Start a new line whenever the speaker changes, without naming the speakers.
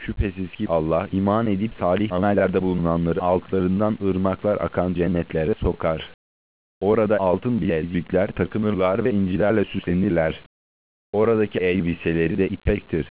Şüphesiz ki Allah iman edip salih amellerde bulunanları altlarından ırmaklar akan cennetlere sokar. Orada altın bilezikler takınırlar ve incilerle süslenirler. Oradaki elbiseleri de ipektir.